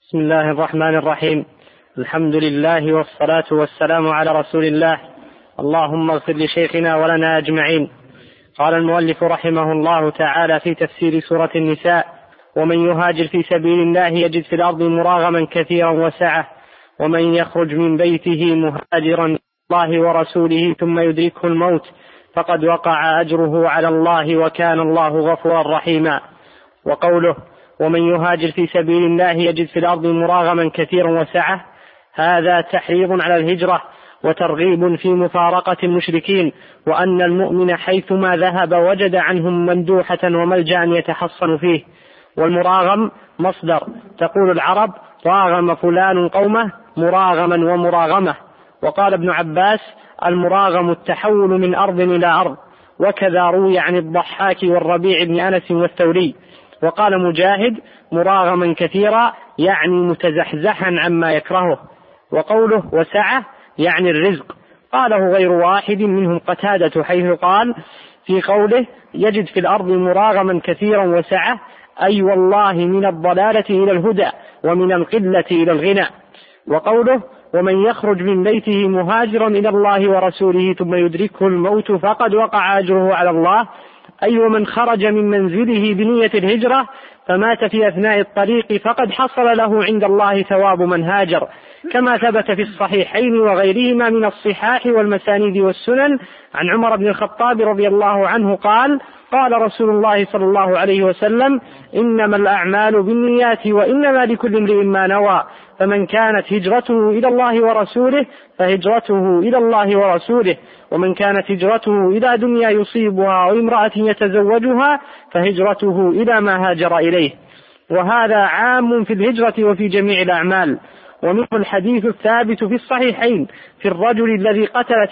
بسم الله الرحمن الرحيم. الحمد لله والصلاة والسلام على رسول الله. اللهم اغفر لشيخنا ولنا أجمعين. قال المؤلف رحمه الله تعالى في تفسير سورة النساء: ومن يهاجر في سبيل الله يجد في الأرض مراغما كثيرا وسعة، ومن يخرج من بيته مهاجرا إلى الله ورسوله ثم يدركه الموت فقد وقع أجره على الله وكان الله غفورا رحيما. وقوله: ومن يهاجر في سبيل الله يجد في الأرض مراغما كثيرا وسعة، هذا تحريض على الهجرة وترغيب في مفارقة المشركين، وأن المؤمن حيثما ذهب وجد عنهم مندوحة وملجأ يتحصن فيه. والمراغم مصدر، تقول العرب: راغم فلان قومه مراغما ومراغمة. وقال ابن عباس: المراغم التحول من أرض إلى أرض. وكذا روي عن الضحاك والربيع بن أنس والثوري. وقال مجاهد: مراغما كثيرا يعني متزحزحا عما يكرهه. وقوله وسعة يعني الرزق، قاله غير واحد منهم قتادة، حيث قال في قوله: يجد في الأرض مراغما كثيرا وسعة، أي والله من الضلالة إلى الهدى ومن القلة إلى الغنى. وقوله: ومن يخرج من بيته مهاجرا إلى الله ورسوله ثم يدركه الموت فقد وقع أجره على الله، أي ومن خرج من منزله بنية الهجرة فمات في أثناء الطريق فقد حصل له عند الله ثواب من هاجر، كما ثبت في الصحيحين وغيرهما من الصحاح والمسانيد والسنن عن عمر بن الخطاب رضي الله عنه قال: قال رسول الله صلى الله عليه وسلم: إنما الأعمال بالنيات وإنما لكل امرئ ما نوى، فمن كانت هجرته إلى الله ورسوله فهجرته إلى الله ورسوله، ومن كانت هجرته إلى دنيا يصيبها وامرأة يتزوجها فهجرته إلى ما هاجر إليه. وهذا عام في الهجرة وفي جميع الأعمال. ومنه الحديث الثابت في الصحيحين في الرجل الذي قتل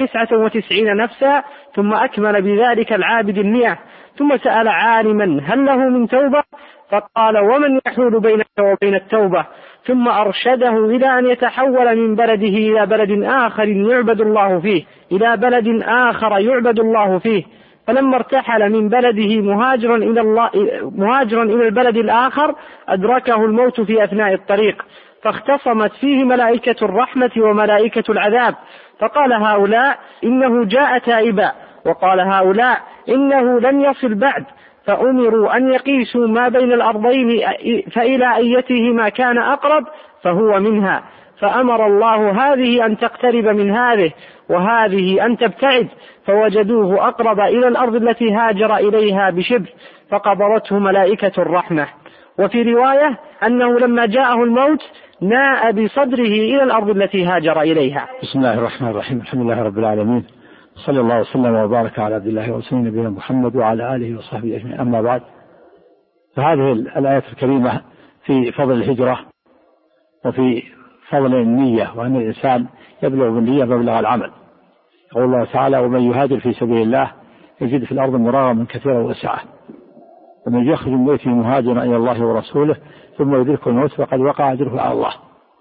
99 نفسا ثم أكمل بذلك العابد 100، ثم سأل عالما: هل له من توبة؟ فقال: ومن يحول بينك وبين التوبة؟ ثم أرشده إلى أن يتحول من بلده إلى بلد آخر يعبد الله فيه، فلما ارتحل من بلده مهاجرا إلى البلد الآخر أدركه الموت في أثناء الطريق، فاختصمت فيه ملائكة الرحمة وملائكة العذاب، فقال هؤلاء: إنه جاء تائبا، وقال هؤلاء: إنه لم يصل بعد، فأمروا أن يقيسوا ما بين الأرضين فإلى أيتهما كان أقرب فهو منها، فأمر الله هذه أن تقترب من هذه وهذه أن تبتعد، فوجدوه أقرب إلى الأرض التي هاجر إليها بشبر، فقبضته ملائكة الرحمة. وفي رواية أنه لما جاءه الموت ناء بصدره إلى الأرض التي هاجر إليها. بسم الله الرحمن الرحيم. الحمد لله رب العالمين، صلى الله وسلم وبارك على عبد الله ورسوله نبينا محمد وعلى آله وصحبه أجمعين. أما بعد، فهذه الآية الكريمة في فضل الهجرة وفي فضل النية، وأن الإنسان يبلغ بالنية مبلغ العمل. يقول الله تعالى: ومن يهاجر في سبيل الله يجد في الأرض مراغما كثيرا وسعة، ومن يخرج من بيته مهاجرا إلى الله ورسوله ثم يدركه الموت فقد وقع أجره على الله.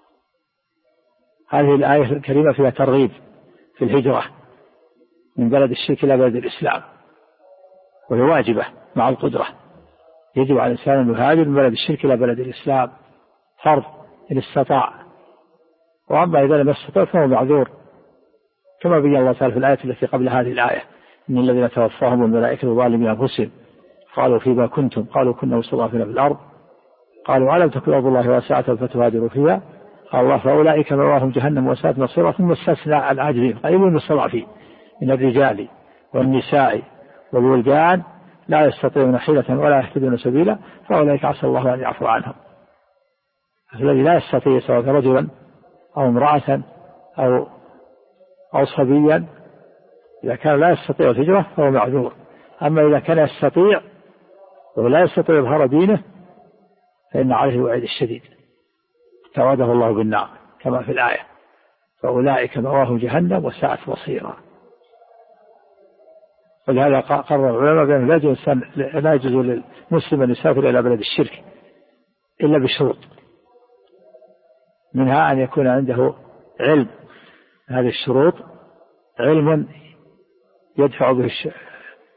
هذه الآية الكريمة فيها ترغيب في الهجرة من بلد الشرك إلى بلد الإسلام، وهي واجبة مع القدرة. يجب على الإنسان أن يهاجر من بلد الشرك إلى بلد الإسلام، فرض إن استطاع، وأما إذا لم يستطع فهو معذور، كما بين الله تعالى في الآية التي قبل هذه الآية: إن الذين توفاهم الملائكة ظالمي أنفسهم قالوا فيما كنتم؟ قالوا كنا مستضعفين في الأرض، قالوا ألم تكن أرض الله واسعة فتهاجروا فيها؟ قال الله: فأولئك مأواهم جهنم وساءت مصيرا. ثم استثنى العاجزين قال: المستضعفين من الرجال والنساء والولدان لا يستطيعون حيلة ولا يهتدون سبيلا فأولئك عسى الله أن يعفو عنهم. الذي لا يستطيع سواء رجلا أو امرأة أو صبيا، إذا كان لا يستطيع الهجرة فهو معذور. أما إذا كان يستطيع ولا يستطيع إظهار دينه فإن عليه الوعيد الشديد، توعده الله بالنار كما في الآية: فأولئك مأواهم جهنم وساءت مصيرا. ولهذا قرر العلماء بأن لا يجوز للمسلم أن يسافر إلى بلد الشرك إلا بشروط، منها أن يكون عنده علم. هذه الشروط علم يدفع به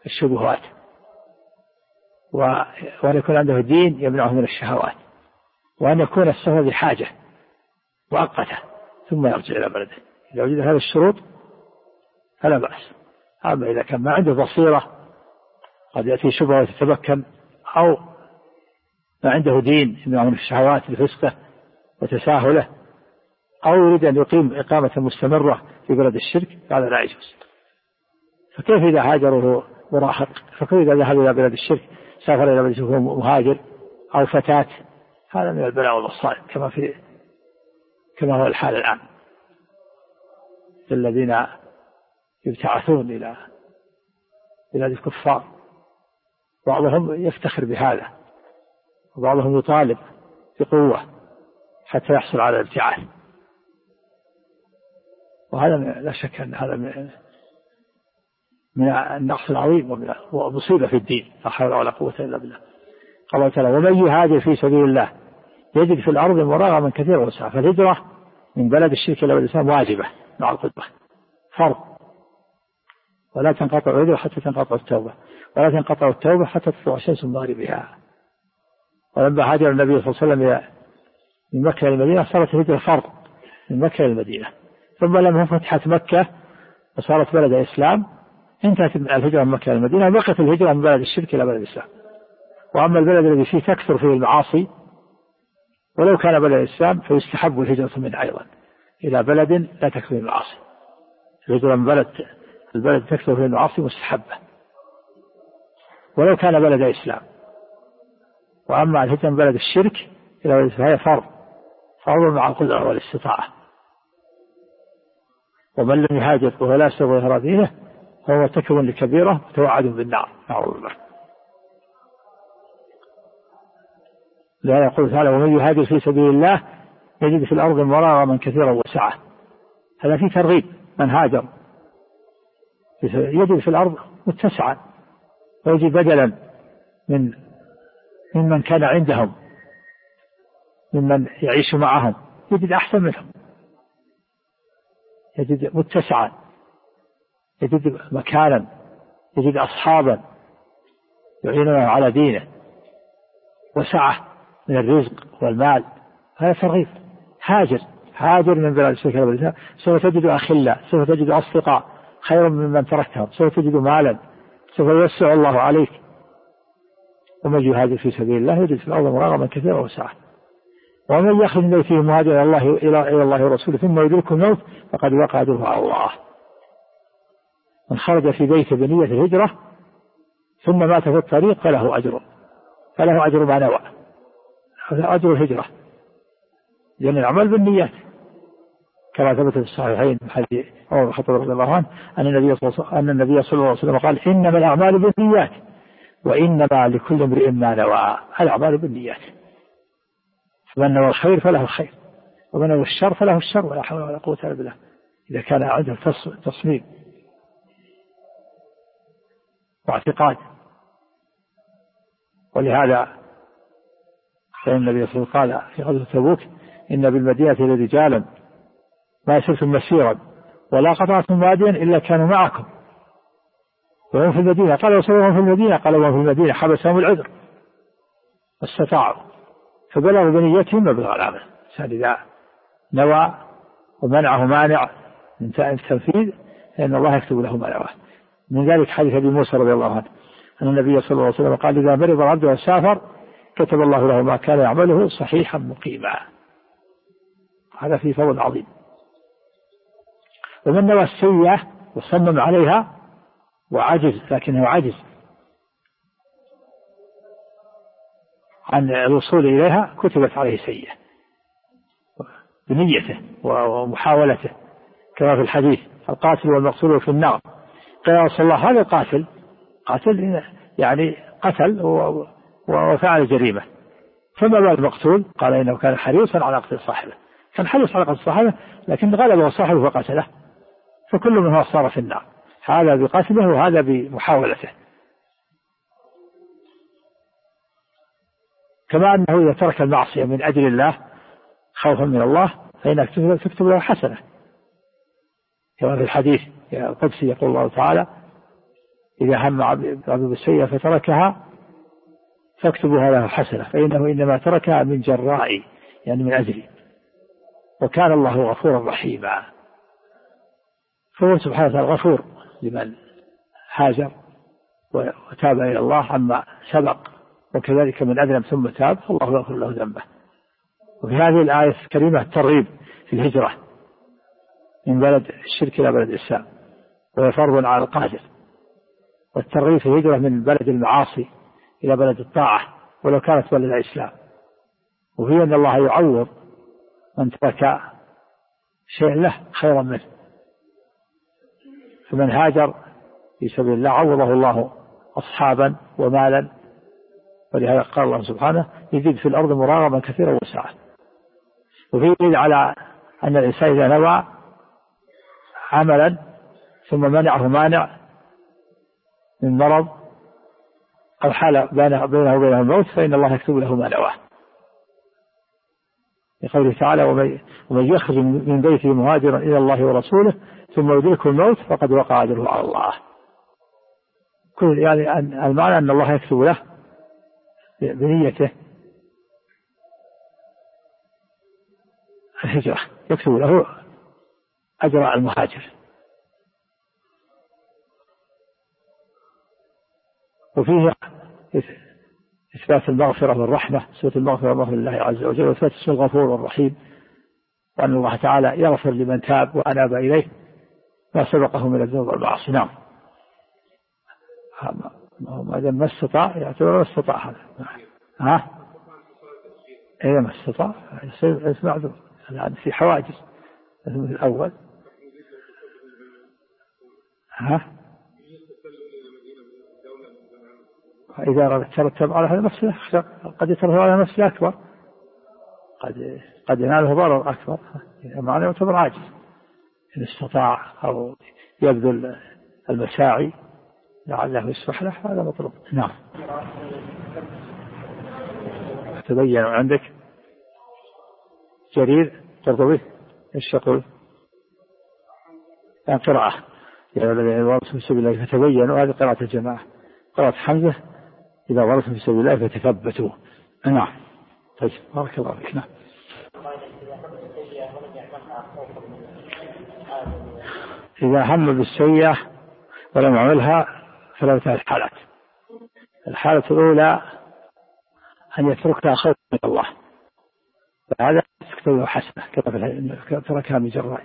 الشبهات، وأن يكون عنده دين يمنعه من الشهوات، وأن يكون السفر بحاجة مؤقتة ثم يرجع إلى بلده. إذا وجد هذه الشروط فلا بأس. أما إذا كان ما عنده بصيرة قد يأتي شبهة وتتمكن، أو ما عنده دين من الشهوات لفسقه وتساهله، أو يريد أن يقيم إقامة مستمرة في بلد الشرك، هذا لا يجوز. فكيف إذا هاجره مراهق؟ فكيف إذا ذهب إلى بلد الشرك سافر إلى بلد الشرك مهاجر أو فتاة؟ هذا من البلاء والمصائب كما هو الحال الآن الذين يبتعثون إلى بلاد الكفار. بعضهم يفتخر بهذا وبعضهم يطالب بقوة حتى يحصل على الابتعاث، وهذا لا شك أن هذا من النقص العظيم ومصيبة في الدين، لا حول ولا قوة إلا بالله. قال تعالى: ومن يهاجر في سبيل الله يجد في الأرض مراغما كثيرا وسعة. فالهجرة من بلد الشرك إلى بلد الإسلام واجبة مع القدرة، فرض. ولا تنقطع الهجرة حتى تنقطع التوبة، ولا تنقطع التوبة حتى تطلع الشمس من مغربها. ولما هاجر النبي صلى الله عليه وسلم من مكة إلى المدينة صارت الهجرة فرض من مكة إلى المدينة، ثم لما فتحت مكة وصارت بلد الإسلام انتهت الهجرة من مكة إلى المدينة، وبقت الهجرة من بلد الشرك إلى بلد الإسلام. وأما البلد الذي فيه تكثر فيه المعاصي ولو كان بلد الإسلام فيستحب الهجرة منه أيضا إلى بلد لا تكثر فيه المعاصي. الهجرة من البلد تكثر فيه المعاصي مستحبة ولو كان بلد الإسلام. وأما الهجرة من بلد الشرك إلى بلد الإسلام فهي فرض مع القدرة والاستطاعة. ومن لم يهاجر وهو لا يستطيع إظهار دينه فهو مرتكب لكبيرة متوعد بالنار، نعوذ بالله. لا يقول تعالى: ومن يهاجر في سبيل الله يجد في الأرض مراغما كثيرا وسعة. هذا في ترغيب من هاجر، يجد في الأرض متسعا ويجد بدلا ممن كان عندهم ممن يعيش معهم، يجد أحسن منهم، يجد متسعا، يجد مكانا، يجد أصحابا يعينونه على دينه، وسعة من الرزق والمال. هذا ترغيب. هاجر من بلاد الشرك إلى بلاد الإسلام، سوف تجد أخلاء، سوف تجد أصدقاء خيرا ممن تركتهم، سوف تجد مالا، سوف يوسع الله عليك. ومن يهاجر في سبيل الله يجد في الأرض مراغما كثيرا وسعة. ومن يخرج من بيته مهاجرا إلى الله ورسوله ثم يدركه الموت فقد وقع أجره على الله. من خرج في بيته بنية الهجرة ثم مات في الطريق فله أجر ما نوى، هذا أجر الهجرة، لأن العمل بالنيات كما ثبت في الصحيحين من حديث عمر بن الخطاب رضي الله عنه أن النبي صلى الله عليه وسلم قال: إنما الأعمال بالنيات وإنما لكل امرئ ما نوى. الأعمال بالنيات، فمن نوى الخير فله الخير ومن نوى الشر فله الشر، ولا حول ولا قوة إلا بالله. إذا كان عنده تصميم واعتقاد. ولهذا فإن النبي صلى الله عليه وسلم قال في غزوة تبوك: إن بالمدينة لرجالا ما سرتم مسيرا ولا قطعتم واديا إلا كانوا معكم وهم في المدينة. قال: وسوهم في المدينة؟ قال: وهم في المدينة حبسهم العذر واستطاعوا فبلغوا بنيتهم مبلغ العمل. إذا نوى ومنعه مانع من التنفيذ فإن الله يكتب له ما نواه. من ذلك حديث أبي موسى رضي الله عنه أن النبي صلى الله عليه وسلم قال: إذا مرض العبد وسافر كتب الله له ما كان يعمله صحيحا مقيما. هذا فيه فضل عظيم. ومن نوى السيئة وصمم عليها وعجز، لكنه عجز عن الوصول إليها، كتبت عليه سيئة بنيته ومحاولته، كما في الحديث: القاتل والمقتول في النار. قال: يا رسول الله هذا القاتل يعني قتل وفعل جريمة، فما بال المقتول؟ قال: إنه كان حريصا على قتل صاحبه. كان حريص على قتل صاحبه لكن غلبه صاحبه فقتله، فكل منه صار في النار، هذا بقتله وهذا بمحاولته. كما أنه إذا ترك المعصية من أجل الله خوفا من الله فإنك تكتب له حسنة، كما في الحديث القدسي يقول الله تعالى: إذا هم عبد بالسيئة فتركها فاكتبوها له حسنة فإنه إنما تركها من جرائي يعني من أجلي وكان الله غفورا رحيما. فهو سبحانه وتعالى غفور لمن هاجر وتاب إلى الله عما سبق، وكذلك من أذنب ثم تاب فالله يغفر له ذنبه. وفي هذه الآية الكريمة الترغيب في الهجرة من بلد الشرك إلى بلد الإسلام، وهي فرض على القادر، والترغيب في الهجرة من بلد المعاصي إلى بلد الطاعة ولو كانت بلد الإسلام. وفي أن الله يعوض من ترك شيء له خيرا منه، فمن هاجر في سبيل الله عوضه الله أصحابا ومالا، ولهذا قال الله سبحانه يزيد في الأرض مراغما كثيرا وسعة. وفي دليل على أن الإنسان إذا نوى عملا ثم منعه مانع من مرض أو حال بينه وبين الموت فإن الله يكتب له ما نواه، لقوله تعالى ومن يخرج من بيته مهاجرا إلى الله ورسوله ثم يدركه الموت فقد وقع أجره على الله. كل يعني المعنى أن الله يكتب له بنيته الهجرة، يكتب له أجر المهاجر. وفيه إثبات المغفرة والرحمة، سورة المغفرة والرحمة لله عز وجل، وإثبات اسم الغفور والرحيم، وأن الله تعالى يغفر لمن تاب وأناب إليه ما سبقه من الذنوب والمعاصي. نعم. ما استطاع يعتبر ما استطاع هذا. ها؟ إذا ما استطاع يصير معذور، الآن في حواجز مثل الأول. ها؟ إذا ترتب على هذا نفسه قد يترتب على نفسه أكبر، قد يناله ضرر أكبر، معناه يعتبر عاجز إن استطاع أو يبذل المساعي لعله يصلح له، هذا مطلوب. نعم. تبين عندك جرير قرطبي ايش يقول؟ قراءة يا الذين ورثوا في سبيل الله فتبينوا، هذه قراءة الجماعة. قراءة حمزة إذا ورثوا في سبيل الله فتثبتوا. نعم. طيب بارك الله فيك. نعم. إذا هم بالسيئة ولم يعملها فله ثلاث حالات. الحالة الأولى أن يتركها خوفا من الله، فهذا تكتب له حسنة كما تركها من جراء.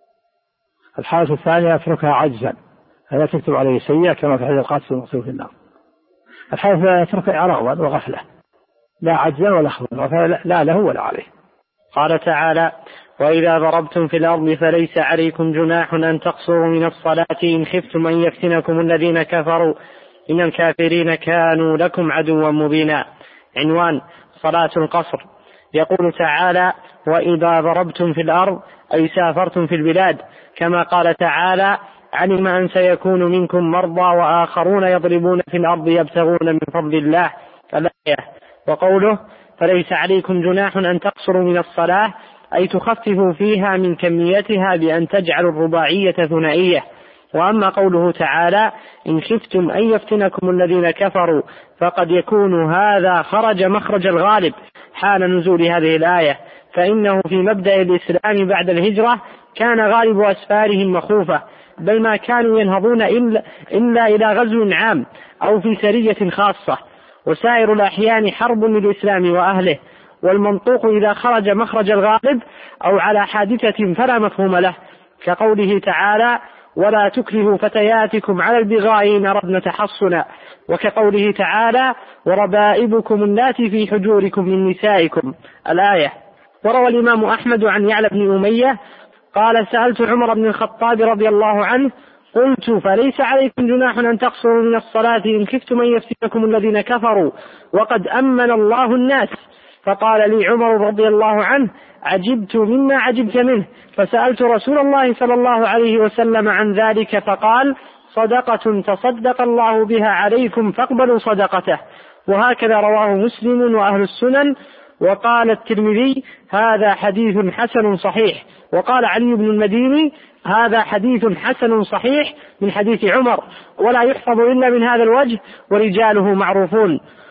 الحالة الثانية يتركها عجزا، هذا تكتب عليه سيئة كما في حديث القاتل المقتول في النار. الحالة الثانية يتركها إعراضا وغفلة، لا عجزا ولا خوفا، لا له ولا عليه. قال تعالى وإذا ضربتم في الأرض فليس عليكم جناح أن تقصروا من الصلاة إن خفتم أن يفتنكم الذين كفروا إن الكافرين كانوا لكم عدوا مبينا. عنوان صلاة القصر. يقول تعالى وإذا ضربتم في الأرض أي سافرتم في البلاد، كما قال تعالى علم أن سيكون منكم مرضى وآخرون يضربون في الأرض يبتغون من فضل الله الآية. وقوله فليس عليكم جناح أن تقصروا من الصلاة أي تخففوا فيها من كميتها بأن تجعلوا الرباعية ثنائية. وأما قوله تعالى إن خفتم أن يفتنكم الذين كفروا فقد يكون هذا خرج مخرج الغالب حال نزول هذه الآية، فإنه في مبدأ الإسلام بعد الهجرة كان غالب أسفارهم مخوفة، بل ما كانوا ينهضون إلا إلى غزو عام أو في سرية خاصة، وسائر الأحيان حرب للإسلام وأهله. والمنطوق إذا خرج مخرج الغالب أو على حادثة فلا مفهوم له، كقوله تعالى ولا تكرهوا فتياتكم على البغاء إن أردنا تحصنا، وكقوله تعالى وربائبكم اللاتي في حجوركم من نسائكم الآية. وروى الإمام أحمد عن يعلى بن أمية قال سألت عمر بن الخطاب رضي الله عنه قلت فليس عليكم جناح أن تقصروا من الصلاة إن خفتم أن يفتنكم الذين كفروا وقد أمن الله الناس؟ فقال لي عمر رضي الله عنه عجبت مما عجبت منه، فسألت رسول الله صلى الله عليه وسلم عن ذلك فقال صدقة تصدق الله بها عليكم فاقبلوا صدقته. وهكذا رواه مسلم وأهل السنن. وقال الترمذي هذا حديث حسن صحيح. وقال علي بن المديني هذا حديث حسن صحيح من حديث عمر ولا يحفظ إلا من هذا الوجه ورجاله معروفون.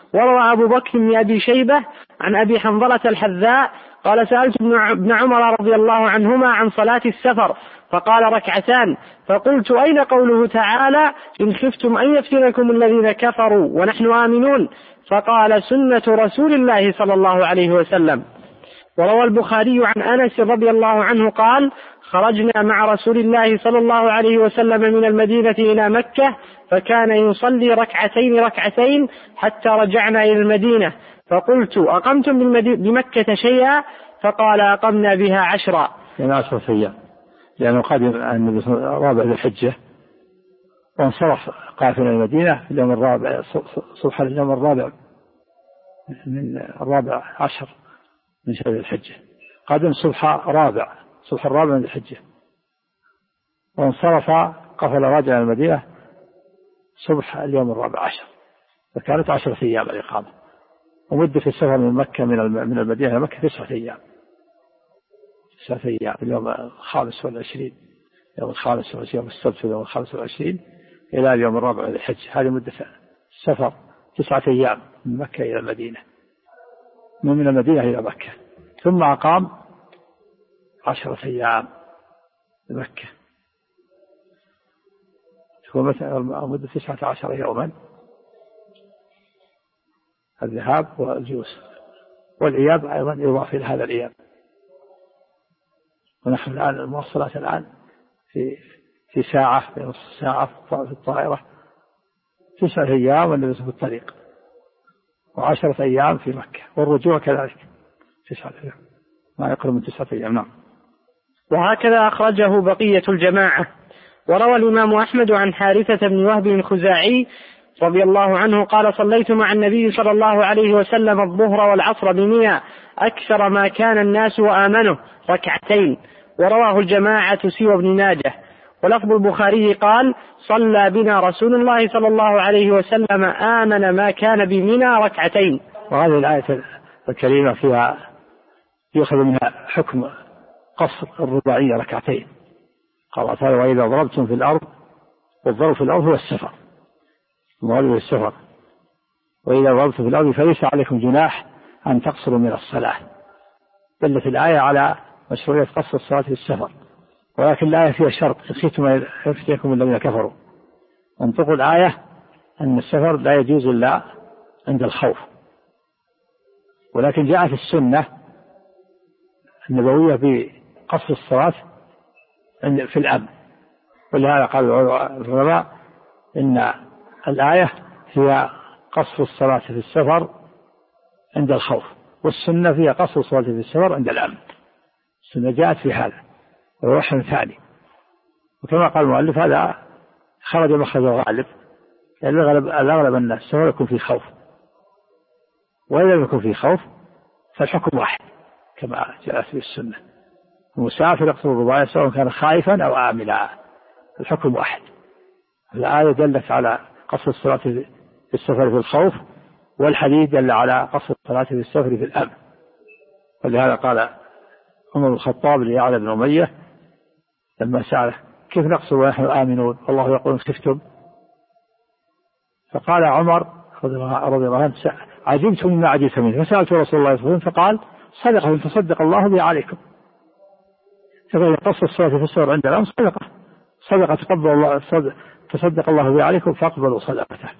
وروى أبو بكر بن أبي شيبة عن أبي حنظلة الحذاء قال سألت ابن عمر رضي الله عنهما عن صلاة السفر فقال ركعتان، فقلت أين قوله تعالى إن خفتم أن يفتنكم الذين كفروا ونحن آمنون؟ فقال سنة رسول الله صلى الله عليه وسلم. وروى البخاري عن أنس رضي الله عنه قال خرجنا مع رسول الله صلى الله عليه وسلم من المدينة إلى مكة فكان يصلي ركعتين حتى رجعنا إلى المدينة، فقلت أقمتم بمكة شيئا؟ فقال أقمنا بها 10. يعني 10 أيام، لأنه قدم النبي رابع ذي الحجة وانصرف قافل المدينة في اليوم الرابع صبح اليوم الرابع من 14 من شهر الحجة، قدم صبح الرابع من الحجة وانصرف قفل راجع المدينة صبح اليوم 14، فكانت 10 أيام الإقامة. ومدة السفر من مكة من المدينة إلى مكة 9 أيام، 9 أيام، اليوم 25 يوم 25 يوم السبت يوم 25 إلى اليوم 4 من الحج. هذه مدة السفر 9 أيام من مكة إلى المدينة، من المدينة إلى مكة، ثم أقام 10 أيام بمكة، تكون مدة 19 يوما الذهاب والجلوس، والإياب أيضا يضاف إلى هذا الإياب. ونحن الآن المواصلات الآن في ساعة في نصف ساعة في الطائرة، 9 أيام والنبي في الطريق، و10 أيام في مكة، والرجوع كذلك 9 أيام، ما يقرب من 9 أيام. نعم. وهكذا أخرجه بقية الجماعة. وروى الإمام أحمد عن حارثة بن وهب الخزاعي رضي الله عنه قال صليت مع النبي صلى الله عليه وسلم الظهر والعصر بمنى أكثر ما كان الناس وآمنه 2. ورواه الجماعة سوى ابن ماجه. ولفظ البخاري قال صلى بنا رسول الله صلى الله عليه وسلم آمن ما كان بمنى 2. وهذه الآية الكريمة فيها يأخذ منها حكم قصر الرباعية 2. قال تعالى وإذا ضربتم في الأرض، والضرب في الأرض هو السفر، المراد السفر، وإذا ضربتم في الأرض فليس عليكم جناح أن تقصروا من الصلاة. دلت الآية على مشروعية قصر الصلاة في السفر، ولكن الآية فيها شرط خفتم يفتنكم الذين كفروا. منطق الآية أن السفر لا يجوز إلا عند الخوف، ولكن جاءت السنة النبوية بقصر الصلاة في الأمن، ولهذا قال العلماء إن الآية هي قصر الصلاة في السفر عند الخوف، والسنة فيها قصر الصلاة في السفر عند الأمن. السنة جاءت في هذا وهو وحي ثاني، وكما قال المؤلف هذا خرج مخرج الغالب، لأن الأغلب أن السفر يكون في خوف، وإذا لم يكن في خوف فالحكم واحد كما جاءت في السنة، المسافر يقصر الرباعية سواء كان خائفا أو آمنا، الحكم واحد. الآية دلت على قصر الصلاة في السفر في الخوف، والحديث دل على قصر الصلاة في السفر في الأمن. ولهذا قال عمر بن الخطاب ليعلى بن أمية لما سأله كيف نقصر ونحن آمنون والله يقول خفتم؟ فقال عمر رضي الله عنه عجبت مما عجبت منه، فسألت رسول الله صلى الله عليه وسلم فقال صدقة تصدق الله بها عليكم. فقال قصر الصلاة في السفر عند الأمن صدقة تقبل الله، تصدق الله بها عليكم فاقبلوا صدقته.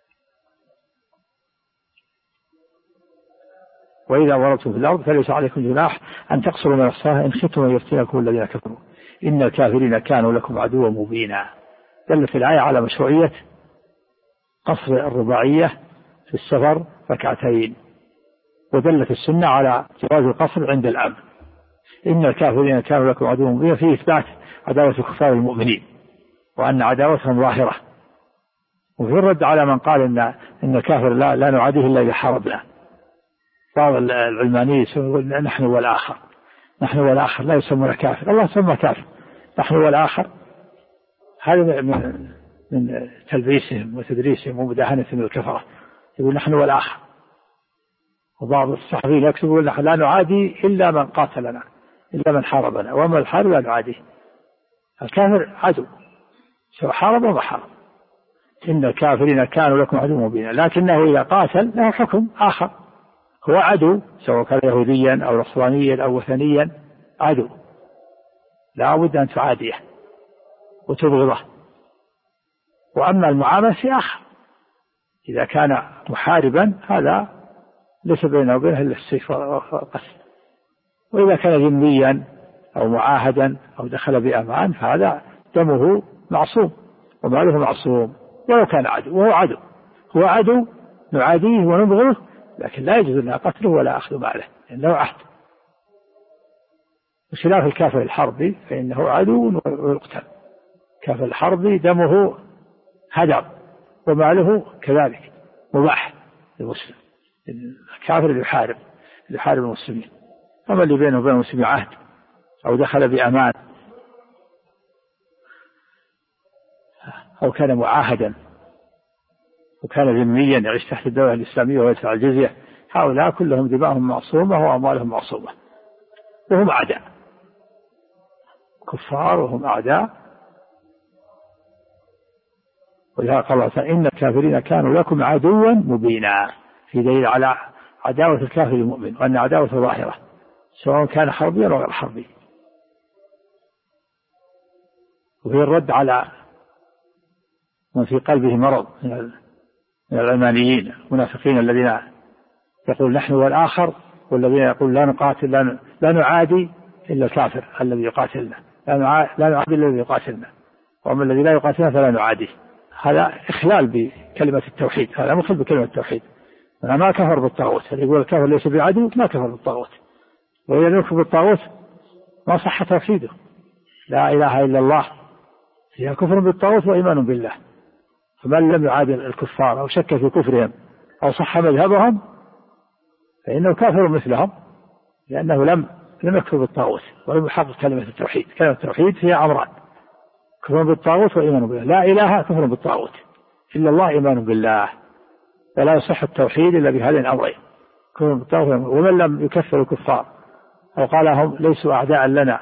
وإذا ضربتم في الأرض فليس عليكم جناح أن تقصروا من الصلاة إن خفتم أن يفتنكم الذين كفروا إن الكافرين كانوا لكم عدوا مبينا. دلت الآية على مشروعية قصر الرباعية في السفر 2، ودلت السنة على جواز القصر عند الأمن. إن الكافرين كانوا لكم عدوا مبينا فيه إثبات عداوة كفار المؤمنين وأن عداوتهم ظاهرة، وفي الرد على من قال إن الكافر لا نعاديه إلا إذا حاربنا. بعض العلمانيين يقول نحن والآخر لا يسمون كافر، الله سمى كافر، نحن والآخر. هذا من تلبيسهم وتدريسهم ومداهنتهم الكفرة، يقول نحن والآخر. وبعض الصحفيين يكتبون نحن لا نعادي إلا من قاتلنا إلا من حاربنا، وما الحارب لا نعاديه. الكافر عدو سواء حارب وما حارب. إن الكافرين كانوا لكم عدو مبينا، لكنه إذا قاتل له حكم آخر، هو عدو سواء كان يهوديا أو نصرانيا أو وثنيا، عدو لا بد أن تعاديه وتبغضه. وأما المعاملة في آخر، إذا كان محاربا هذا ليس بينه وبينه إلا السيف والقتل، وإذا كان ذميا أو معاهدا أو دخل بأمان فهذا دمه معصوم وماله معصوم ولو كان عدو، وهو عدو، هو عدو نعاديه ونبغضه، لكن لا يجوز لنا قتله ولا أخذ ماله لأنه عهد، بخلاف الكافر الحربي فإنه عدو ويقتل. كافر الحربي دمه هدر وماله كذلك مباح للمسلم، الكافر اللي يحارب المسلمين. أما اللي بينه وبين المسلمين عهد أو دخل بأمان أو كان معاهدا وكان ذميا يعيش تحت الدولة الإسلامية ويدفع الجزية، هؤلاء كلهم دماءهم معصومة وأموالهم معصومة، وهم أعداء كفار وهم أعداء. ولهذا قال الله تعالى إن الكافرين كانوا لكم عدوا مبينا، في دليل على عداوة الكافر المؤمن، وأن عداوة ظاهرة سواء كان حربيا أو غير حربي. وفي الرد على من في قلبه مرض من العلمانيين المنافقين الذين يقول نحن والآخر، والذين يقول لا نقاتل لا نعادي إلا الكافر الذي يقاتلنا، لا نعادي إلا الذي يقاتلنا، وأما الذي لا يقاتلنا فلا نعاديه. هذا إخلال بكلمة التوحيد، هذا مخل بكلمة التوحيد. أنا ما كفر بالطاغوت، اللي يقول الكافر ليس بعدو ما كفر بالطاغوت، وإذا يكفر بالطاغوت ما صح توحيده. لا إله إلا الله فيها كفر بالطاغوت وإيمان بالله، فمن لم يعادل الكفار أو شك في كفرهم أو صح مذهبهم فإنه كافر مثلهم، لأنه لم يكفر بالطاغوت ولم يحقق كلمة التوحيد. كلمة التوحيد فيها أمران: كفر بالطاغوت وإيمان بالله. لا إله كفر بالطاغوت، إلا الله إيمان بالله، فلا يصح التوحيد إلا بهذين الأمرين: كفر بالطاغوت. ومن لم يكفر الكفار أو قال هم ليسوا أعداء لنا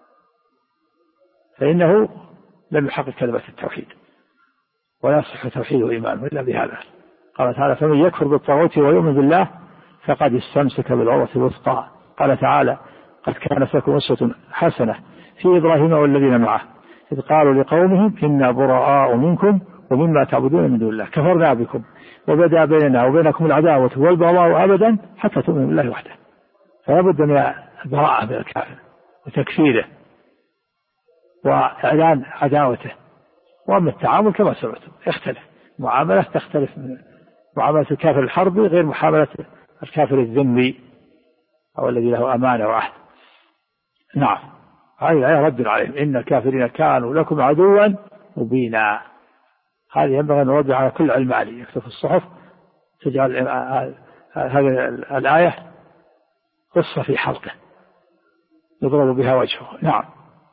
فإنه لم يحقق كلمة التوحيد، ولا يصح توحيد وإيمان إلا بهذا. قال تعالى: فمن يكفر بالطاغوت ويؤمن بالله فقد استمسك بالعروة الوثقى. قال تعالى: قد كانت لكم أسوة حسنة في إبراهيم والذين معه إذ قالوا لقومهم إنا براء منكم ومما تعبدون من دون الله كفرنا بكم وبدأ بيننا وبينكم العداوة والبغضاء أبدا حتى تؤمنوا بالله وحده. فلا بد من البراءة من الكافر وتكفيره وإعلان عداوته. وأما التعامل كما سمعتم يختلف، معاملة تختلف من معاملة الكافر الحربي غير معاملة الكافر الذمي أو الذي له أمانة وعهد. نعم، هذه الآية رد عليهم: إن الكافرين كانوا لكم عدوا مبينا. هذه ينبغي أن نرد على كل علماني يكتب في الصحف تجعل هذه الآية قصة في حلقه يضرب بها وجهه. نعم.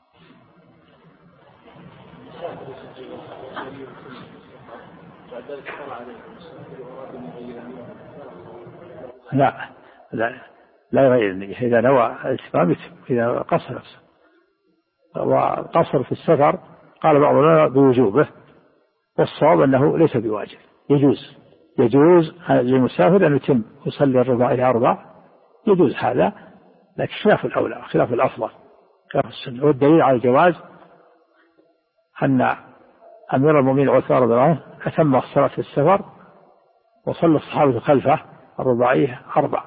لا يغير النية. إذا نوى الإسلام إذا قصر نفسه، وقصر في السفر قال بعض العلماء بوجوبه، والصواب أنه ليس بواجب، يجوز للمسافر أن يتم يصلي الرباع إلى 4، يجوز هذا، لكن خلاف الأولى، خلاف الأفضل، خلاف السنة. والدليل على الجواز أن أمير المؤمنين عثمان رضي الله عنه أتم الصلاة في السفر وصلى الصحابة خلفه الرباعية 4.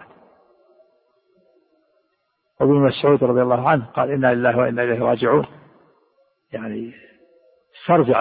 وابن مسعود رضي الله عنه قال: إنا لله وإنا إليه راجعون، يعني استرجع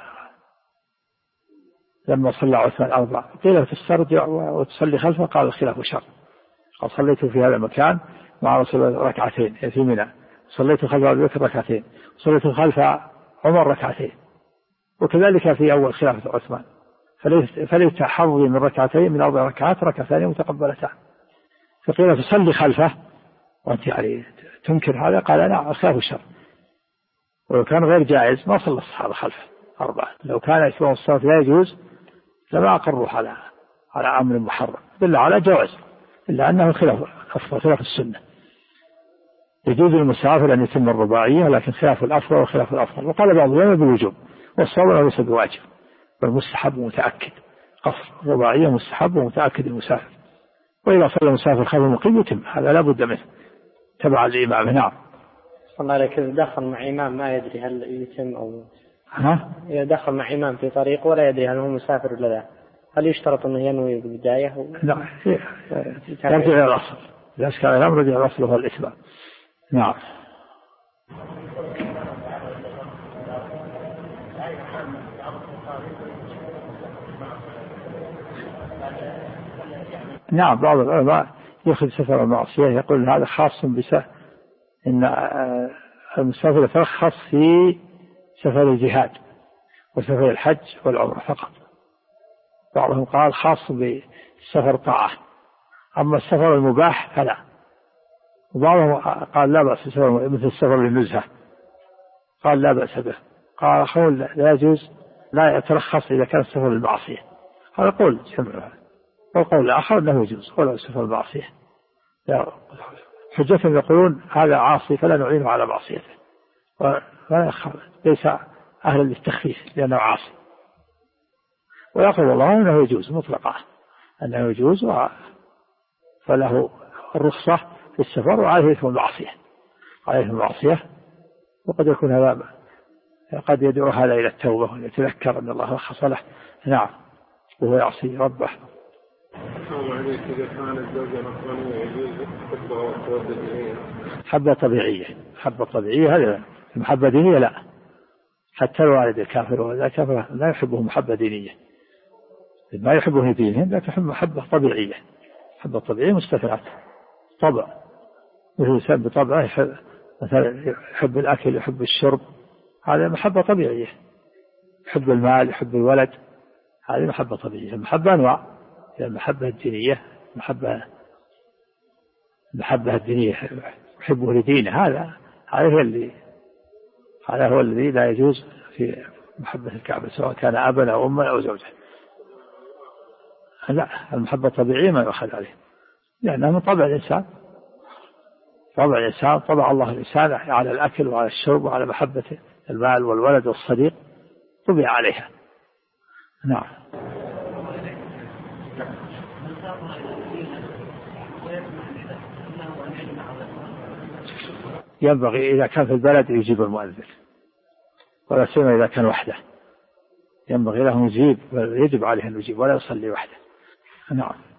لما صلى عثمان 4. قيل تسترجع وتصلي خلفه، قال: الخلاف شر. قال: صليت في هذا المكان مع رسول الله ركعتين في منى، صليت خلف أبي بكر ركعتين، صليت خلف عمر ركعتين. وكذلك في أول خلافة عثمان، فليس حظي من ركعتين من 4 ركعات ركعتان متقبلتان. فقيل: تصلي خلفه وأنت يعني تنكر هذا؟ قال: أنا أخاف الشر. ولو كان غير جائز ما صلى الصحابة خلفه 4. لو كان إتمام الصلاة لا يجوز لما أقروا على أمر محرم، دل على جواز، إلا أنه خلاف السنة. يجوز للمسافر أن يتم الرباعية، لكن خلاف الأفضل وخلاف الأفضل. وقال بعض العلماء بالوجوب، والصواب أنه ليس بواجب، والمستحب متأكد، قصر رباعية مستحب ومتأكد المسافر. وإذا صلى المسافر خلف المقيم يتم، هذا لا بد منه تبع الإمام. نعم. صلى الله كذا دخل مع إمام ما يدري هل يتم أو إذا دخل مع إمام في طريق ولا يدري هل هو مسافر ولا لا، هل يشترط أنه ينوي بالبداية؟ لا، يرجع إلى الأصل، إذا كان الأمر رجع الأصل هو الإتمام. نعم. نعم، بعض العلماء يأخذ سفر المعصية يقول هذا خاص إن المسافر يترخص في سفر الجهاد وسفر الحج والعمرة فقط. بعضهم قال خاص بسفر طاعة، أما السفر المباح فلا. وبعضهم قال لا بأس بسفر مثل السفر للنزهة، قال لا بأس به. قال قول لا يجوز، لا يترخص إذا كان السفر المعصية. هذا قول جمعها. والقول الآخر أنه يجوز ولا سفر المعصية. حجتهم يقولون هذا عاصي فلا نعينه على معصيته، ليس أهلا للتخفيف لأنه عاصي. ويقول الله أنه يجوز مطلقا، أنه يجوز فله الرخصة في السفر وعليه إثم المعصية، عليه المعصية. وقد يكون هذا قد يدعو هذا إلى التوبة ويتذكر أن الله رخص له. نعم، وهو يعصي ربه. حبة طبيعية، حبة طبيعية هذا محبة دينية لا، حتى الوالد الكافر ولا كافر لا يحبه محبة دينية، ما يحبه دينهم لا تحب محبة طبيعية. محبة طبيعية مستثنات طبع، مثل سب بطبعه مثلا يحب الأكل يحب الشرب، هذا محبة طبيعية. يحب المال يحب الولد، هذه محبة طبيعية. المحبة أنواع، المحبة الدينية المحبة الدينية يحبه لدينه، هذا هو الذي لا يجوز في محبة الكعبة سواء كان أبا أو أما أو زوجة. لا، المحبة الطبيعية ما يؤخذ عليه، لأنها من طبع الإنسان. طبع الإنسان، طبع الله الإنسان على الأكل وعلى الشرب وعلى محبة المال والولد والصديق، طبع عليها. نعم. ينبغي إذا كان في البلد يجيب المؤذن، ولا سيما إذا كان وحده، ينبغي له يجيب، يجب عليه أن يجيب ولا يصلي وحده. نعم.